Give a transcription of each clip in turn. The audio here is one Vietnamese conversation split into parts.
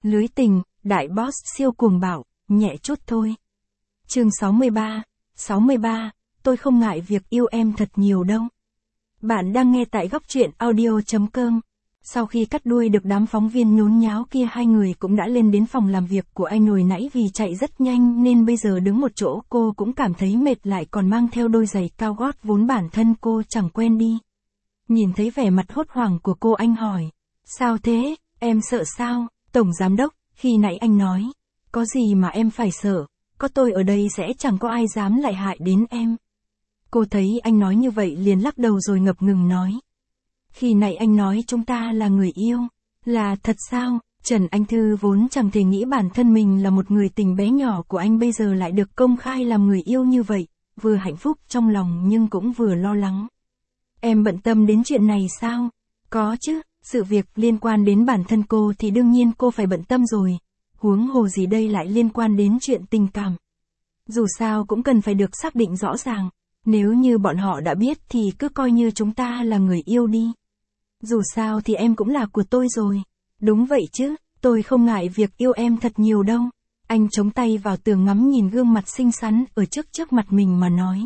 Lưới tình, đại boss siêu cuồng bạo, nhẹ chút thôi. Chương 63, tôi không ngại việc yêu em thật nhiều đâu. Bạn đang nghe tại góc truyện audio.com. Sau khi cắt đuôi được đám phóng viên nhốn nháo kia, hai người cũng đã lên đến phòng làm việc của anh. Hồi nãy vì chạy rất nhanh nên bây giờ đứng một chỗ cô cũng cảm thấy mệt, lại còn mang theo đôi giày cao gót vốn bản thân cô chẳng quen đi. Nhìn thấy vẻ mặt hốt hoảng của cô, anh hỏi, sao thế, em sợ sao? Tổng giám đốc, khi nãy anh nói, có gì mà em phải sợ, có tôi ở đây sẽ chẳng có ai dám lại hại đến em. Cô thấy anh nói như vậy liền lắc đầu rồi ngập ngừng nói, khi nãy anh nói chúng ta là người yêu, là thật sao? Trần Anh Thư vốn chẳng thể nghĩ bản thân mình là một người tình bé nhỏ của anh bây giờ lại được công khai làm người yêu như vậy, vừa hạnh phúc trong lòng nhưng cũng vừa lo lắng. Em bận tâm đến chuyện này sao? Có chứ, sự việc liên quan đến bản thân cô thì đương nhiên cô phải bận tâm rồi, huống hồ gì đây lại liên quan đến chuyện tình cảm. Dù sao cũng cần phải được xác định rõ ràng, nếu như bọn họ đã biết thì cứ coi như chúng ta là người yêu đi. Dù sao thì em cũng là của tôi rồi. Đúng vậy chứ, tôi không ngại việc yêu em thật nhiều đâu. Anh chống tay vào tường ngắm nhìn gương mặt xinh xắn ở trước mặt mình mà nói.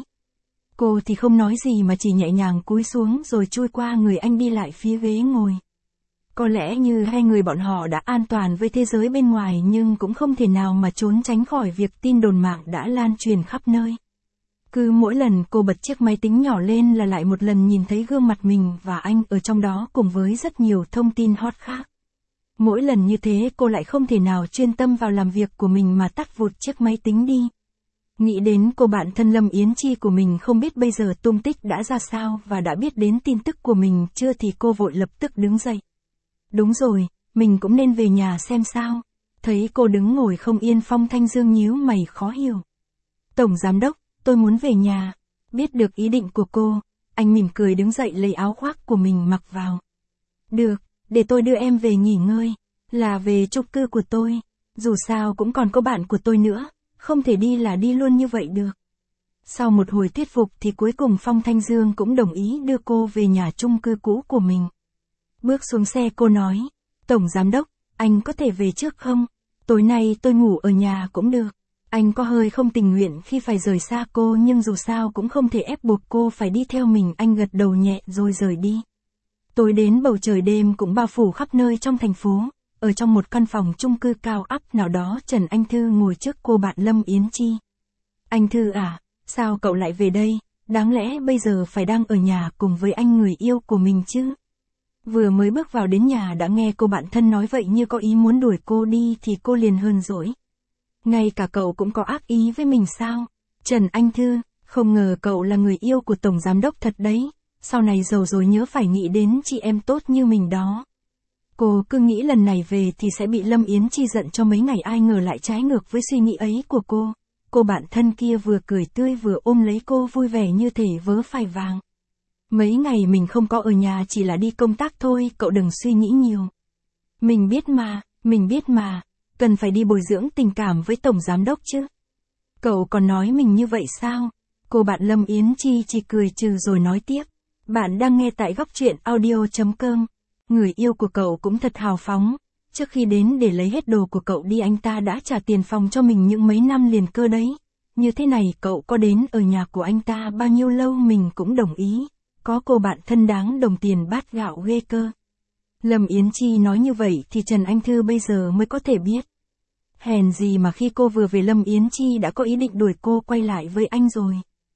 Cô thì không nói gì mà chỉ nhẹ nhàng cúi xuống rồi chui qua người anh đi lại phía ghế ngồi. Có lẽ như hai người bọn họ đã an toàn với thế giới bên ngoài nhưng cũng không thể nào mà trốn tránh khỏi việc tin đồn mạng đã lan truyền khắp nơi. Cứ mỗi lần cô bật chiếc máy tính nhỏ lên là lại một lần nhìn thấy gương mặt mình và anh ở trong đó cùng với rất nhiều thông tin hot khác. Mỗi lần như thế cô lại không thể nào chuyên tâm vào làm việc của mình mà tắt vụt chiếc máy tính đi. Nghĩ đến cô bạn thân Lâm Yến Chi của mình không biết bây giờ tung tích đã ra sao và đã biết đến tin tức của mình chưa thì cô vội lập tức đứng dậy. Đúng rồi, mình cũng nên về nhà xem sao. Thấy cô đứng ngồi không yên, Phong Thanh Dương nhíu mày khó hiểu. Tổng giám đốc, tôi muốn về nhà. Biết được ý định của cô, anh mỉm cười đứng dậy lấy áo khoác của mình mặc vào. Được, để tôi đưa em về nghỉ ngơi, là về chung cư của tôi. Dù sao cũng còn có bạn của tôi nữa, không thể đi là đi luôn như vậy được. Sau một hồi thuyết phục thì cuối cùng Phong Thanh Dương cũng đồng ý đưa cô về nhà chung cư cũ của mình. Bước xuống xe cô nói, Tổng giám đốc, anh có thể về trước không? Tối nay tôi ngủ ở nhà cũng được. Anh có hơi không tình nguyện khi phải rời xa cô nhưng dù sao cũng không thể ép buộc cô phải đi theo mình. Anh gật đầu nhẹ rồi rời đi. Tối đến bầu trời đêm cũng bao phủ khắp nơi trong thành phố. Ở trong một căn phòng chung cư cao ắp nào đó, Trần Anh Thư ngồi trước cô bạn Lâm Yến Chi. Anh Thư à, sao cậu lại về đây? Đáng lẽ bây giờ phải đang ở nhà cùng với anh người yêu của mình chứ? Vừa mới bước vào đến nhà đã nghe cô bạn thân nói vậy như có ý muốn đuổi cô đi thì cô liền hờn dỗi. Ngay cả cậu cũng có ác ý với mình sao? Trần Anh Thư, không ngờ cậu là người yêu của Tổng Giám Đốc thật đấy. Sau này giàu rồi nhớ phải nghĩ đến chị em tốt như mình đó. Cô cứ nghĩ lần này về thì sẽ bị Lâm Yến Chi giận cho mấy ngày, ai ngờ lại trái ngược với suy nghĩ ấy của cô. Cô bạn thân kia vừa cười tươi vừa ôm lấy cô vui vẻ như thể vớ phải vàng. Mấy ngày mình không có ở nhà chỉ là đi công tác thôi, cậu đừng suy nghĩ nhiều. Mình biết mà, cần phải đi bồi dưỡng tình cảm với Tổng Giám Đốc chứ. Cậu còn nói mình như vậy sao? Cô bạn Lâm Yến Chi chỉ cười trừ rồi nói tiếp. Bạn đang nghe tại góc truyện audio.com. Người yêu của cậu cũng thật hào phóng. Trước khi đến để lấy hết đồ của cậu đi, anh ta đã trả tiền phòng cho mình những mấy năm liền cơ đấy. Như thế này cậu có đến ở nhà của anh ta bao nhiêu lâu mình cũng đồng ý. Có cô bạn thân đáng đồng tiền bát gạo ghê cơ. Lâm Yến Chi nói như vậy thì Trần Anh Thư bây giờ mới có thể biết. Hèn gì mà khi cô vừa về Lâm Yến Chi đã có ý định đuổi cô quay lại với anh rồi.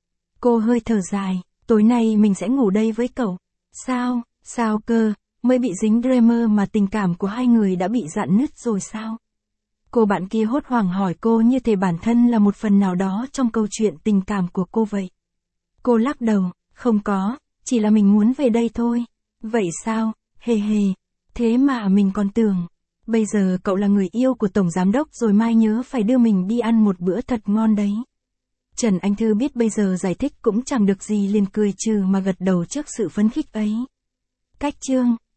Cô hơi thở dài, tối nay mình sẽ ngủ đây với cậu. Sao cơ, mới bị dính drama mà tình cảm của hai người đã bị rạn nứt rồi sao? Cô bạn kia hốt hoảng hỏi cô như thể bản thân là một phần nào đó trong câu chuyện tình cảm của cô vậy. Cô lắc đầu, không có, chỉ là mình muốn về đây thôi. Vậy sao, hề, thế mà mình còn tưởng. Bây giờ cậu là người yêu của Tổng Giám Đốc rồi, mai nhớ phải đưa mình đi ăn một bữa thật ngon đấy. Trần Anh Thư biết bây giờ giải thích cũng chẳng được gì liền cười trừ mà gật đầu trước sự phấn khích ấy. Cách chương